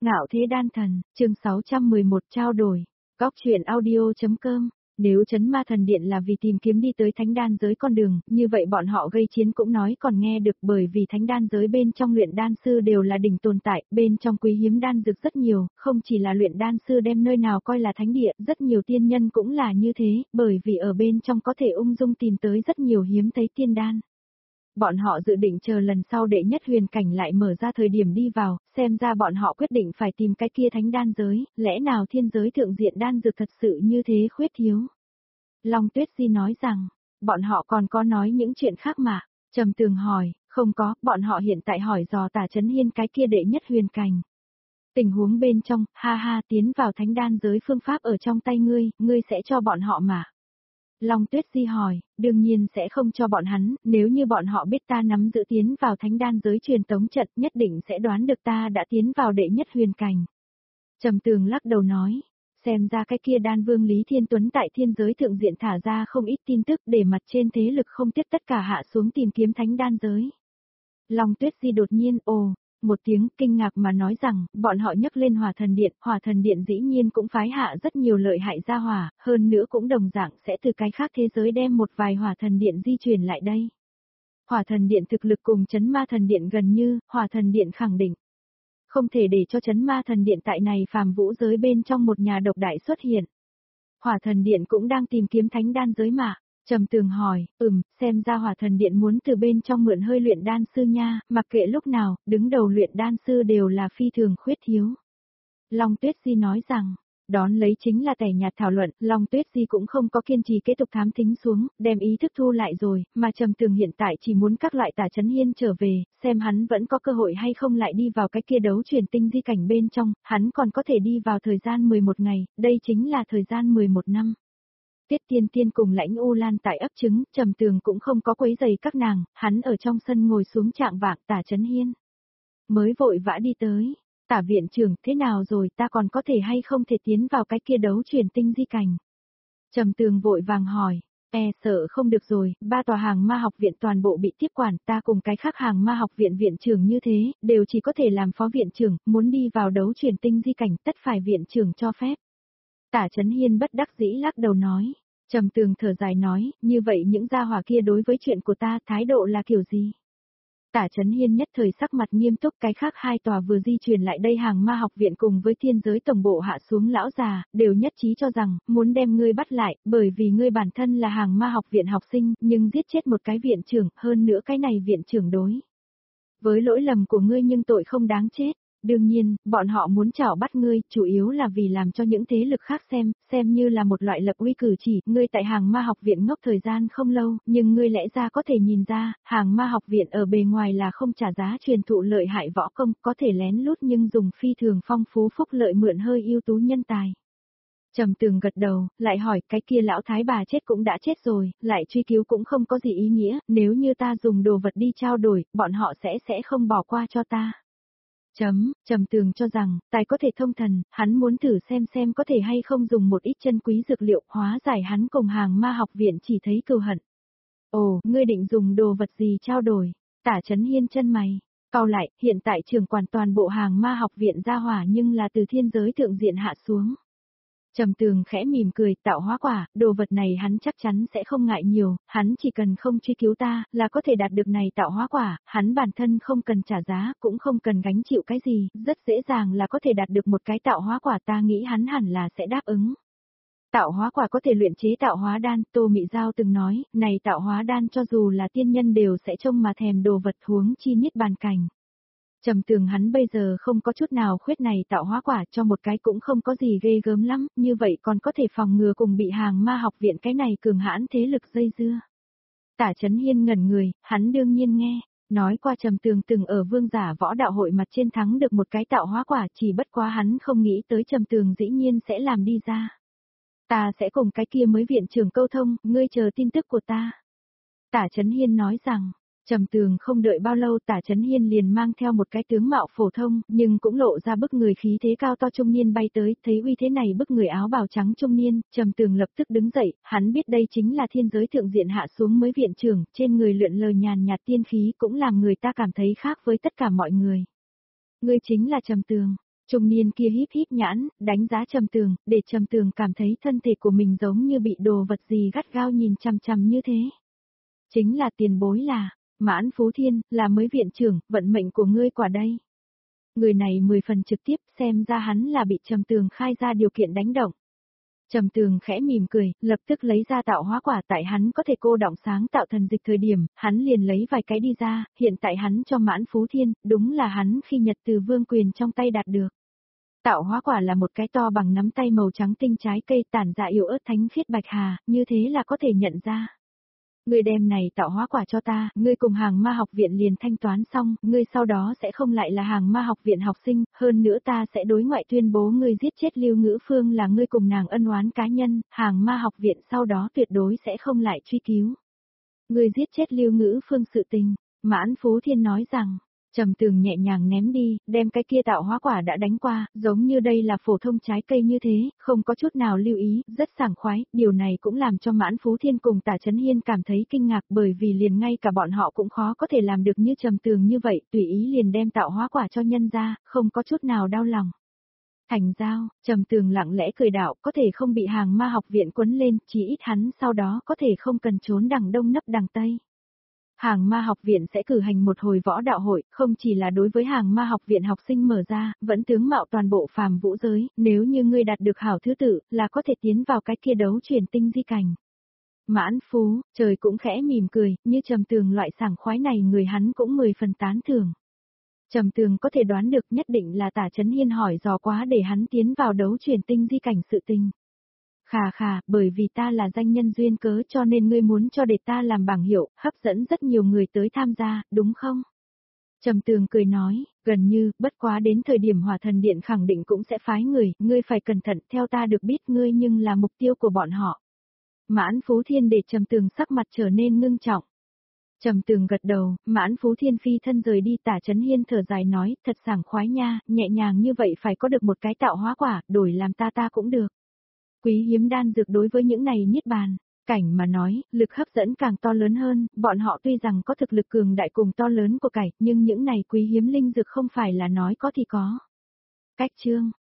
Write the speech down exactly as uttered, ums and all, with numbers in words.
Ngạo thế đan thần, chương sáu trăm mười một trao đổi. Góc truyện audio.com. Nếu Chấn Ma Thần Điện là vì tìm kiếm đi tới thánh đan giới con đường, như vậy bọn họ gây chiến cũng nói còn nghe được, bởi vì thánh đan giới bên trong luyện đan sư đều là đỉnh tồn tại, bên trong quý hiếm đan dược rất nhiều, không chỉ là luyện đan sư đem nơi nào coi là thánh địa, rất nhiều tiên nhân cũng là như thế, bởi vì ở bên trong có thể ung dung tìm tới rất nhiều hiếm thấy tiên đan. Bọn họ dự định chờ lần sau đệ nhất huyền cảnh lại mở ra thời điểm đi vào, xem ra bọn họ quyết định phải tìm cái kia thánh đan giới, lẽ nào thiên giới thượng diện đan dược thật sự như thế khuyết thiếu. Long Tuyết Di nói rằng, bọn họ còn có nói những chuyện khác mà, Trầm Tường hỏi, không có, bọn họ hiện tại hỏi dò Tả Chấn Hiên cái kia đệ nhất huyền cảnh. Tình huống bên trong, ha ha tiến vào thánh đan giới phương pháp ở trong tay ngươi, ngươi sẽ cho bọn họ mà. Long Tuyết Di hỏi, đương nhiên sẽ không cho bọn hắn, nếu như bọn họ biết ta nắm giữ tiến vào thánh đan giới truyền tống trận, nhất định sẽ đoán được ta đã tiến vào đệ nhất huyền cảnh. Trầm Tường lắc đầu nói, xem ra cái kia đan vương Lý Thiên Tuấn tại thiên giới thượng diện thả ra không ít tin tức để mặt trên thế lực không tiếp tất cả hạ xuống tìm kiếm thánh đan giới. Long Tuyết Di đột nhiên ồ, một tiếng kinh ngạc mà nói rằng, bọn họ nhấc lên Hỏa Thần Điện, Hỏa Thần Điện dĩ nhiên cũng phái hạ rất nhiều lợi hại gia hỏa, hơn nữa cũng đồng dạng sẽ từ cái khác thế giới đem một vài Hỏa Thần Điện di chuyển lại đây. Hỏa Thần Điện thực lực cùng Chấn Ma Thần Điện gần như, Hỏa Thần Điện khẳng định. Không thể để cho Chấn Ma Thần Điện tại này phàm vũ giới bên trong một nhà độc đại xuất hiện. Hỏa Thần Điện cũng đang tìm kiếm thánh đan giới mà. Trầm Tường hỏi, ừm, xem ra Hỏa Thần Điện muốn từ bên trong mượn hơi luyện đan sư nha, mặc kệ lúc nào, đứng đầu luyện đan sư đều là phi thường khuyết thiếu. Long Tuyết Di nói rằng, đón lấy chính là tẻ nhạt thảo luận, Long Tuyết Di cũng không có kiên trì kế tục thám thính xuống, đem ý thức thu lại rồi, mà Trầm Tường hiện tại chỉ muốn các loại Tả Chấn Hiên trở về, xem hắn vẫn có cơ hội hay không lại đi vào cái kia đấu chuyển tinh di cảnh bên trong, hắn còn có thể đi vào thời gian mười một ngày, đây chính là thời gian mười một năm. Tiết Tiên Tiên cùng Lãnh U Lan tại ấp trứng, Trầm Tường cũng không có quấy giày các nàng, hắn ở trong sân ngồi xuống trạng vạng, Tả Chấn Hiên mới vội vã đi tới. Tả viện trưởng, thế nào rồi, ta còn có thể hay không thể tiến vào cái kia đấu chuyển tinh di cảnh? Trầm Tường vội vàng hỏi, e sợ không được rồi, ba tòa hàng ma học viện toàn bộ bị tiếp quản, ta cùng cái khác hàng ma học viện viện trưởng như thế, đều chỉ có thể làm phó viện trưởng, muốn đi vào đấu chuyển tinh di cảnh tất phải viện trưởng cho phép. Tả Chấn Hiên bất đắc dĩ lắc đầu nói, Trầm Tường thở dài nói, như vậy những gia hỏa kia đối với chuyện của ta thái độ là kiểu gì? Tả Chấn Hiên nhất thời sắc mặt nghiêm túc, cái khác hai tòa vừa di chuyển lại đây hàng ma học viện cùng với thiên giới tổng bộ hạ xuống lão già, đều nhất trí cho rằng, muốn đem ngươi bắt lại, bởi vì ngươi bản thân là hàng ma học viện học sinh, nhưng giết chết một cái viện trưởng, hơn nữa cái này viện trưởng đối với lỗi lầm của ngươi nhưng tội không đáng chết. Đương nhiên, bọn họ muốn trảo bắt ngươi, chủ yếu là vì làm cho những thế lực khác xem, xem như là một loại lập uy cử chỉ, ngươi tại hàng ma học viện ngốc thời gian không lâu, nhưng ngươi lẽ ra có thể nhìn ra, hàng ma học viện ở bề ngoài là không trả giá truyền thụ lợi hại võ công, có thể lén lút nhưng dùng phi thường phong phú phúc lợi mượn hơi ưu tú nhân tài. Trầm Tường gật đầu, lại hỏi, cái kia lão thái bà chết cũng đã chết rồi, lại truy cứu cũng không có gì ý nghĩa, nếu như ta dùng đồ vật đi trao đổi, bọn họ sẽ sẽ không bỏ qua cho ta. Chấm, Trầm Tường cho rằng, tài có thể thông thần, hắn muốn thử xem xem có thể hay không dùng một ít chân quý dược liệu, hóa giải hắn cùng hàng ma học viện chỉ thấy cừu hận. Ồ, ngươi định dùng đồ vật gì trao đổi? Tả Chấn Hiên chân mày, cau lại, hiện tại trưởng quản toàn bộ hàng ma học viện ra hỏa nhưng là từ thiên giới thượng diện hạ xuống. Trầm Tường khẽ mỉm cười, tạo hóa quả, đồ vật này hắn chắc chắn sẽ không ngại nhiều, hắn chỉ cần không truy cứu ta, là có thể đạt được này tạo hóa quả, hắn bản thân không cần trả giá, cũng không cần gánh chịu cái gì, rất dễ dàng là có thể đạt được một cái tạo hóa quả, ta nghĩ hắn hẳn là sẽ đáp ứng. Tạo hóa quả có thể luyện chế tạo hóa đan, Tô Mị Giao từng nói, này tạo hóa đan cho dù là tiên nhân đều sẽ trông mà thèm đồ vật huống chi niết bàn cảnh. Trầm Tường hắn bây giờ không có chút nào khuyết này tạo hóa quả, cho một cái cũng không có gì ghê gớm lắm, như vậy còn có thể phòng ngừa cùng bị hàng ma học viện cái này cường hãn thế lực dây dưa. Tả Chấn Hiên ngẩn người, hắn đương nhiên nghe, nói qua Trầm Tường từng ở vương giả võ đạo hội mặt trên thắng được một cái tạo hóa quả, chỉ bất quá hắn không nghĩ tới Trầm Tường dĩ nhiên sẽ làm đi ra. Ta sẽ cùng cái kia mới viện trưởng câu thông, ngươi chờ tin tức của ta. Tả Chấn Hiên nói rằng, Trầm Tường không đợi bao lâu, Tả Chấn Hiên liền mang theo một cái tướng mạo phổ thông, nhưng cũng lộ ra bức người khí thế cao to trung niên bay tới, thấy uy thế này bức người áo bào trắng trung niên, Trầm Tường lập tức đứng dậy, hắn biết đây chính là thiên giới thượng diện hạ xuống mới viện trưởng, trên người lượn lờ nhàn nhạt tiên khí cũng làm người ta cảm thấy khác với tất cả mọi người. Ngươi chính là Trầm Tường. Trung niên kia híp híp nhãn, đánh giá Trầm Tường, để Trầm Tường cảm thấy thân thể của mình giống như bị đồ vật gì gắt gao nhìn chằm chằm như thế. Chính là tiền bối là, Mãn Phú Thiên, là mới viện trưởng, vận mệnh của ngươi quả đây. Người này mười phần trực tiếp, xem ra hắn là bị Trầm Tường khai ra điều kiện đánh động. Trầm Tường khẽ mỉm cười, lập tức lấy ra tạo hóa quả, tại hắn có thể cô đọng sáng tạo thần dịch thời điểm, hắn liền lấy vài cái đi ra, hiện tại hắn cho Mãn Phú Thiên, đúng là hắn khi nhật từ vương quyền trong tay đạt được. Tạo hóa quả là một cái to bằng nắm tay màu trắng tinh trái cây tản dạ yếu ớt thánh khiết bạch hà, như thế là có thể nhận ra. Ngươi đem này tạo hóa quả cho ta, ngươi cùng hàng ma học viện liền thanh toán xong, ngươi sau đó sẽ không lại là hàng ma học viện học sinh, hơn nữa ta sẽ đối ngoại tuyên bố ngươi giết chết Lưu Ngữ Phương là ngươi cùng nàng ân oán cá nhân, hàng ma học viện sau đó tuyệt đối sẽ không lại truy cứu. Ngươi giết chết Lưu Ngữ Phương sự tình, Mãn Phú Thiên nói rằng. Trầm Tường nhẹ nhàng ném đi, đem cái kia tạo hóa quả đã đánh qua, giống như đây là phổ thông trái cây như thế, không có chút nào lưu ý, rất sảng khoái, điều này cũng làm cho Mãn Phú Thiên cùng Tả Chấn Hiên cảm thấy kinh ngạc bởi vì liền ngay cả bọn họ cũng khó có thể làm được như Trầm Tường như vậy, tùy ý liền đem tạo hóa quả cho nhân ra, không có chút nào đau lòng. Thành giao, Trầm Tường lặng lẽ cười đạo, có thể không bị hàng ma học viện quấn lên, chỉ ít hắn sau đó có thể không cần trốn đằng đông nấp đằng tây. Hàng ma học viện sẽ cử hành một hồi võ đạo hội, không chỉ là đối với hàng ma học viện học sinh mở ra, vẫn tướng mạo toàn bộ phàm vũ giới, nếu như ngươi đạt được hảo thứ tự, là có thể tiến vào cái kia đấu chuyển tinh di cảnh. Mãn Phú, trời cũng khẽ mỉm cười, như Trầm Tường loại sảng khoái này người hắn cũng mười phần tán thưởng. Trầm Tường có thể đoán được nhất định là Tả Chấn Hiên hỏi dò quá để hắn tiến vào đấu chuyển tinh di cảnh sự tình. Khà khà, bởi vì ta là danh nhân duyên cớ cho nên ngươi muốn cho để ta làm bảng hiệu, hấp dẫn rất nhiều người tới tham gia, đúng không? Trầm Tường cười nói, gần như, bất quá đến thời điểm Hỏa Thần Điện khẳng định cũng sẽ phái người, ngươi phải cẩn thận, theo ta được biết ngươi nhưng là mục tiêu của bọn họ. Mãn Phú Thiên để Trầm Tường sắc mặt trở nên ngưng trọng. Trầm Tường gật đầu, Mãn Phú Thiên phi thân rời đi. Tả Chấn Hiên thở dài nói, thật sảng khoái nha, nhẹ nhàng như vậy phải có được một cái tạo hóa quả, đổi làm ta ta cũng được. Quý hiếm đan dược đối với những này niết bàn, cảnh mà nói, lực hấp dẫn càng to lớn hơn, bọn họ tuy rằng có thực lực cường đại cùng to lớn của cải, nhưng những này quý hiếm linh dược không phải là nói có thì có. Cách chương